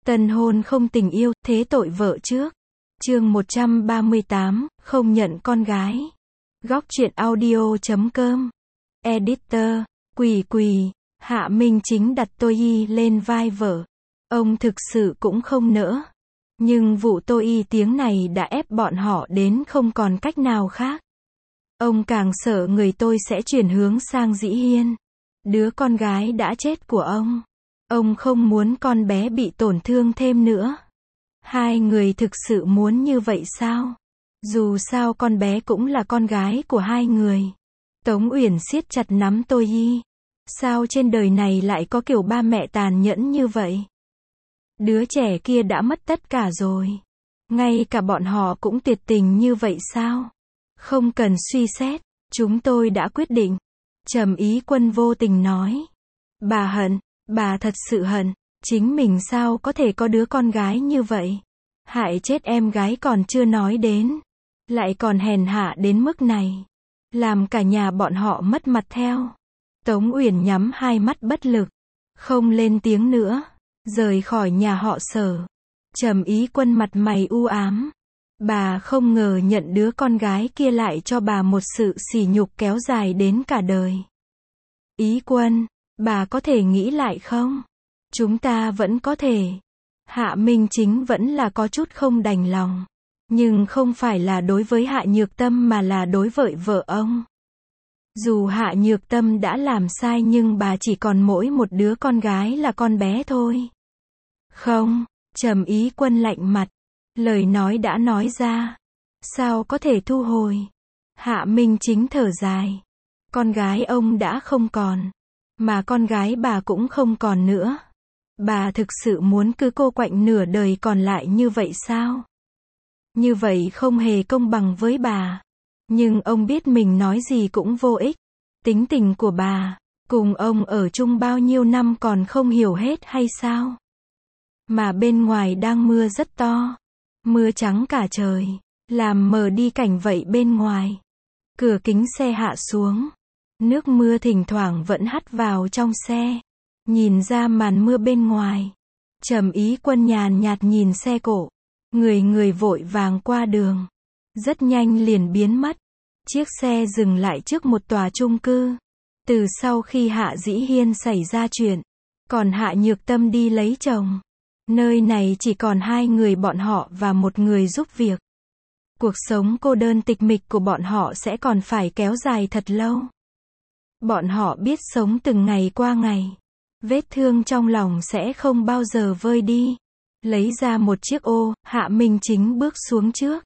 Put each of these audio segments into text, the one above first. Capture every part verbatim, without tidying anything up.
Tân hôn không tình yêu, thế tội vợ trước. Chương một trăm ba mươi tám, không nhận con gái. Góc truyện audio chấm com. Editor, Quỳ Quỳ, Hạ Minh Chính đặt Tô Y lên vai vợ. Ông thực sự cũng không nỡ. Nhưng vụ Tô Y tiếng này đã ép bọn họ đến không còn cách nào khác. Ông càng sợ người tôi sẽ chuyển hướng sang Dĩ Hiên. Đứa con gái đã chết của ông. Ông không muốn con bé bị tổn thương thêm nữa. Hai người thực sự muốn như vậy sao? Dù sao con bé cũng là con gái của hai người. Tống Uyển siết chặt nắm Tô Y. Sao trên đời này lại có kiểu ba mẹ tàn nhẫn như vậy? Đứa trẻ kia đã mất tất cả rồi. Ngay cả bọn họ cũng tuyệt tình như vậy sao? Không cần suy xét, chúng tôi đã quyết định. Trầm Ý Quân vô tình nói. Bà hận, bà thật sự hận, chính mình sao có thể có đứa con gái như vậy? Hại chết em gái còn chưa nói đến. Lại còn hèn hạ đến mức này. Làm cả nhà bọn họ mất mặt theo. Tống Uyển nhắm hai mắt bất lực. Không lên tiếng nữa. Rời khỏi nhà họ Sở. Trầm Ý Quân mặt mày u ám. Bà không ngờ nhận đứa con gái kia lại cho bà một sự sỉ nhục kéo dài đến cả đời. Ý Quân, bà có thể nghĩ lại không? Chúng ta vẫn có thể. Hạ Minh Chính vẫn là có chút không đành lòng. Nhưng không phải là đối với Hạ Nhược Tâm mà là đối với vợ ông. Dù Hạ Nhược Tâm đã làm sai nhưng bà chỉ còn mỗi một đứa con gái là con bé thôi. Không, Trầm Ý Quân lạnh mặt. Lời nói đã nói ra. Sao có thể thu hồi? Hạ Minh Chính thở dài. Con gái ông đã không còn. Mà con gái bà cũng không còn nữa. Bà thực sự muốn cứ cô quạnh nửa đời còn lại như vậy sao? Như vậy không hề công bằng với bà. Nhưng ông biết mình nói gì cũng vô ích. Tính tình của bà, cùng ông ở chung bao nhiêu năm còn không hiểu hết hay sao? Mà bên ngoài đang mưa rất to. Mưa trắng cả trời. Làm mờ đi cảnh vậy bên ngoài. Cửa kính xe hạ xuống. Nước mưa thỉnh thoảng vẫn hắt vào trong xe. Nhìn ra màn mưa bên ngoài. Trầm Ý Quân nhàn nhạt nhìn xe cộ. Người người vội vàng qua đường. Rất nhanh liền biến mất. Chiếc xe dừng lại trước một tòa chung cư. Từ sau khi Hạ Dĩ Hiên xảy ra chuyện. Còn Hạ Nhược Tâm đi lấy chồng. Nơi này chỉ còn hai người bọn họ và một người giúp việc. Cuộc sống cô đơn tịch mịch của bọn họ sẽ còn phải kéo dài thật lâu. Bọn họ biết sống từng ngày qua ngày. Vết thương trong lòng sẽ không bao giờ vơi đi. Lấy ra một chiếc ô, Hạ Minh Chính bước xuống trước.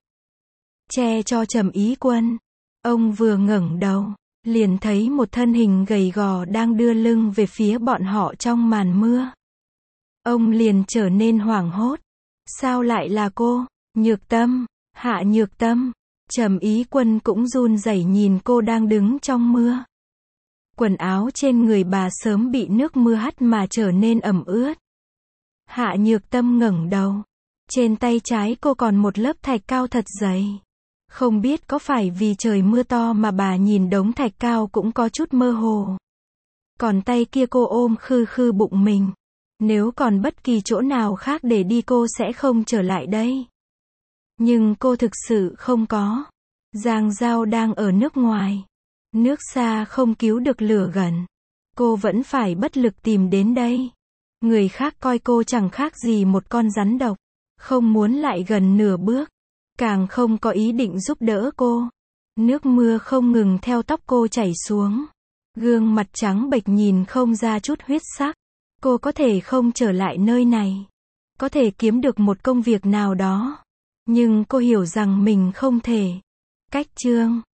Che cho Trầm Ý Quân. Ông vừa ngẩng đầu, liền thấy một thân hình gầy gò đang đưa lưng về phía bọn họ trong màn mưa. Ông liền trở nên hoảng hốt. Sao lại là cô? Nhược Tâm, Hạ Nhược Tâm. Trầm Ý Quân cũng run rẩy nhìn cô đang đứng trong mưa. Quần áo trên người bà sớm bị nước mưa hắt mà trở nên ẩm ướt. Hạ Nhược Tâm ngẩng đầu. Trên tay trái cô còn một lớp thạch cao thật dày. Không biết có phải vì trời mưa to mà bà nhìn đống thạch cao cũng có chút mơ hồ. Còn tay kia cô ôm khư khư bụng mình. Nếu còn bất kỳ chỗ nào khác để đi cô sẽ không trở lại đây. Nhưng cô thực sự không có. Giang Giao đang ở nước ngoài. Nước xa không cứu được lửa gần. Cô vẫn phải bất lực tìm đến đây. Người khác coi cô chẳng khác gì một con rắn độc. Không muốn lại gần nửa bước. Càng không có ý định giúp đỡ cô. Nước mưa không ngừng theo tóc cô chảy xuống. Gương mặt trắng bệch nhìn không ra chút huyết sắc. Cô có thể không trở lại nơi này. Có thể kiếm được một công việc nào đó. Nhưng cô hiểu rằng mình không thể. Cách chương